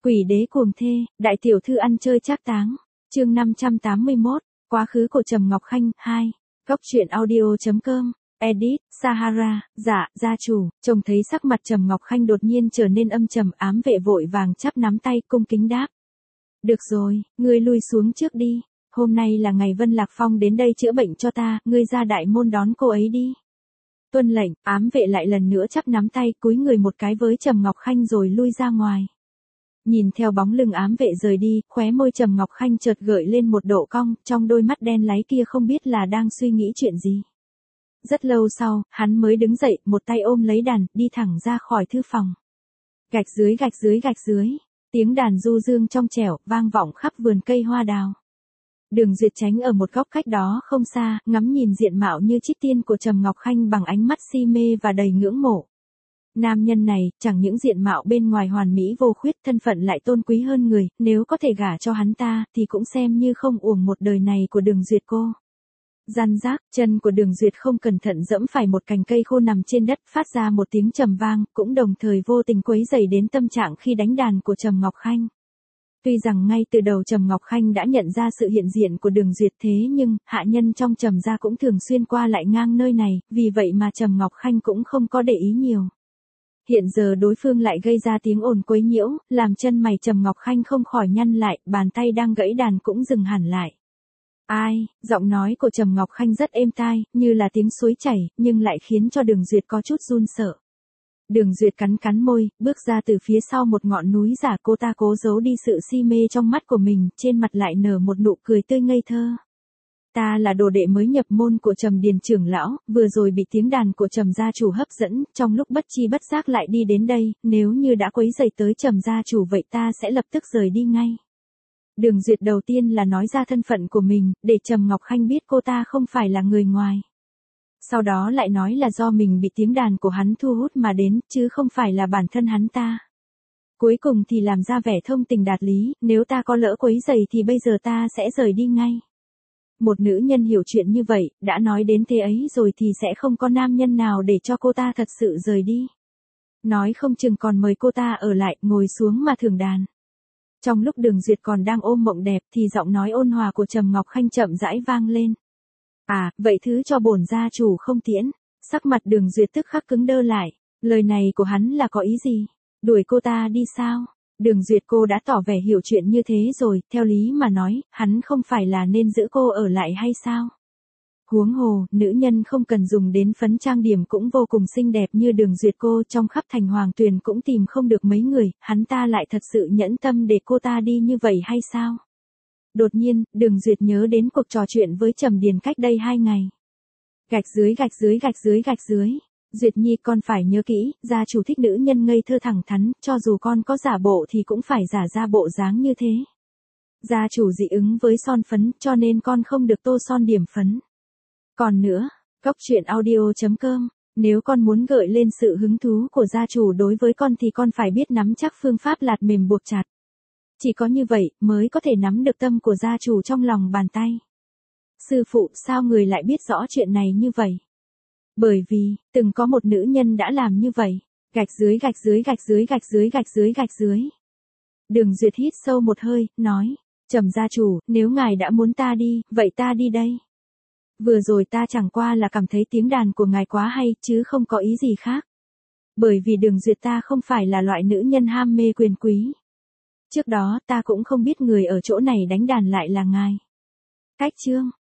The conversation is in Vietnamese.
Quỷ đế cuồng thê, đại tiểu thư ăn chơi trác táng. Chương 581, quá khứ của Trầm Ngọc Khanh 2. Góc truyện audio.com. Edit, Sahara, dạ, gia chủ. Trông thấy sắc mặt Trầm Ngọc Khanh đột nhiên trở nên âm trầm, ám vệ vội vàng chắp nắm tay cung kính đáp. Được rồi, ngươi lui xuống trước đi. Hôm nay là ngày Vân Lạc Phong đến đây chữa bệnh cho ta, ngươi ra đại môn đón cô ấy đi. Tuân lệnh, ám vệ lại lần nữa chắp nắm tay cúi người một cái với Trầm Ngọc Khanh rồi lui ra ngoài. Nhìn theo bóng lưng ám vệ rời đi, khóe môi Trầm Ngọc Khanh chợt gợi lên một độ cong, trong đôi mắt đen láy kia không biết là đang suy nghĩ chuyện gì. Rất lâu sau, hắn mới đứng dậy, một tay ôm lấy đàn, đi thẳng ra khỏi thư phòng. Gạch dưới gạch dưới gạch dưới, tiếng đàn du dương trong trẻo, vang vọng khắp vườn cây hoa đào. Đường Duyệt tránh ở một góc cách đó không xa, ngắm nhìn diện mạo như trích tiên của Trầm Ngọc Khanh bằng ánh mắt si mê và đầy ngưỡng mộ. Nam nhân này, chẳng những diện mạo bên ngoài hoàn mỹ vô khuyết, thân phận lại tôn quý hơn người, nếu có thể gả cho hắn ta, thì cũng xem như không uổng một đời này của Đường Duyệt cô. Răn rác, chân của Đường Duyệt không cẩn thận dẫm phải một cành cây khô nằm trên đất, phát ra một tiếng trầm vang, cũng đồng thời vô tình quấy rầy đến tâm trạng khi đánh đàn của Trầm Ngọc Khanh. Tuy rằng ngay từ đầu Trầm Ngọc Khanh đã nhận ra sự hiện diện của Đường Duyệt, thế nhưng, hạ nhân trong Trầm gia cũng thường xuyên qua lại ngang nơi này, vì vậy mà Trầm Ngọc Khanh cũng không có để ý nhiều. Hiện giờ đối phương lại gây ra tiếng ồn quấy nhiễu, làm chân mày Trầm Ngọc Khanh không khỏi nhăn lại, bàn tay đang gãy đàn cũng dừng hẳn lại. Ai, giọng nói của Trầm Ngọc Khanh rất êm tai, như là tiếng suối chảy, nhưng lại khiến cho Đường Duyệt có chút run sợ. Đường Duyệt cắn cắn môi, bước ra từ phía sau một ngọn núi giả, cô ta cố giấu đi sự si mê trong mắt của mình, trên mặt lại nở một nụ cười tươi ngây thơ. Ta là đồ đệ mới nhập môn của Trầm Điền trưởng lão, vừa rồi bị tiếng đàn của Trầm gia chủ hấp dẫn, trong lúc bất chi bất giác lại đi đến đây, nếu như đã quấy rầy tới Trầm gia chủ vậy ta sẽ lập tức rời đi ngay. Đường Duyệt đầu tiên là nói ra thân phận của mình, để Trầm Ngọc Khanh biết cô ta không phải là người ngoài. Sau đó lại nói là do mình bị tiếng đàn của hắn thu hút mà đến, chứ không phải là bản thân hắn ta. Cuối cùng thì làm ra vẻ thông tình đạt lý, nếu ta có lỡ quấy rầy thì bây giờ ta sẽ rời đi ngay. Một nữ nhân hiểu chuyện như vậy, đã nói đến thế ấy rồi thì sẽ không có nam nhân nào để cho cô ta thật sự rời đi. Nói không chừng còn mời cô ta ở lại, ngồi xuống mà thưởng đàn. Trong lúc Đường Duyệt còn đang ôm mộng đẹp thì giọng nói ôn hòa của Trầm Ngọc Khanh chậm rãi vang lên. À, vậy thứ cho bổn gia chủ không tiễn. Sắc mặt Đường Duyệt tức khắc cứng đơ lại. Lời này của hắn là có ý gì? Đuổi cô ta đi sao? Đường Duyệt cô đã tỏ vẻ hiểu chuyện như thế rồi, theo lý mà nói, hắn không phải là nên giữ cô ở lại hay sao? Huống hồ, nữ nhân không cần dùng đến phấn trang điểm cũng vô cùng xinh đẹp như Đường Duyệt cô, trong khắp thành Hoàng Tuyền cũng tìm không được mấy người, hắn ta lại thật sự nhẫn tâm để cô ta đi như vậy hay sao? Đột nhiên, Đường Duyệt nhớ đến cuộc trò chuyện với Trầm Điền cách đây 2 ngày. Gạch dưới gạch dưới gạch dưới gạch dưới. Duyệt Nhi con phải nhớ kỹ, gia chủ thích nữ nhân ngây thơ thẳng thắn, cho dù con có giả bộ thì cũng phải giả ra bộ dáng như thế. Gia chủ dị ứng với son phấn, cho nên con không được tô son điểm phấn. Còn nữa, góc truyện audio.com, nếu con muốn gợi lên sự hứng thú của gia chủ đối với con thì con phải biết nắm chắc phương pháp lạt mềm buộc chặt. Chỉ có như vậy, mới có thể nắm được tâm của gia chủ trong lòng bàn tay. Sư phụ, sao người lại biết rõ chuyện này như vậy? Bởi vì, từng có một nữ nhân đã làm như vậy. Gạch dưới gạch dưới gạch dưới gạch dưới gạch dưới gạch dưới. Đường Duyệt hít sâu một hơi, nói. Trầm gia chủ, nếu ngài đã muốn ta đi, vậy ta đi đây. Vừa rồi ta chẳng qua là cảm thấy tiếng đàn của ngài quá hay, chứ không có ý gì khác. Bởi vì Đường Duyệt ta không phải là loại nữ nhân ham mê quyền quý. Trước đó ta cũng không biết người ở chỗ này đánh đàn lại là ngài. Cách chương.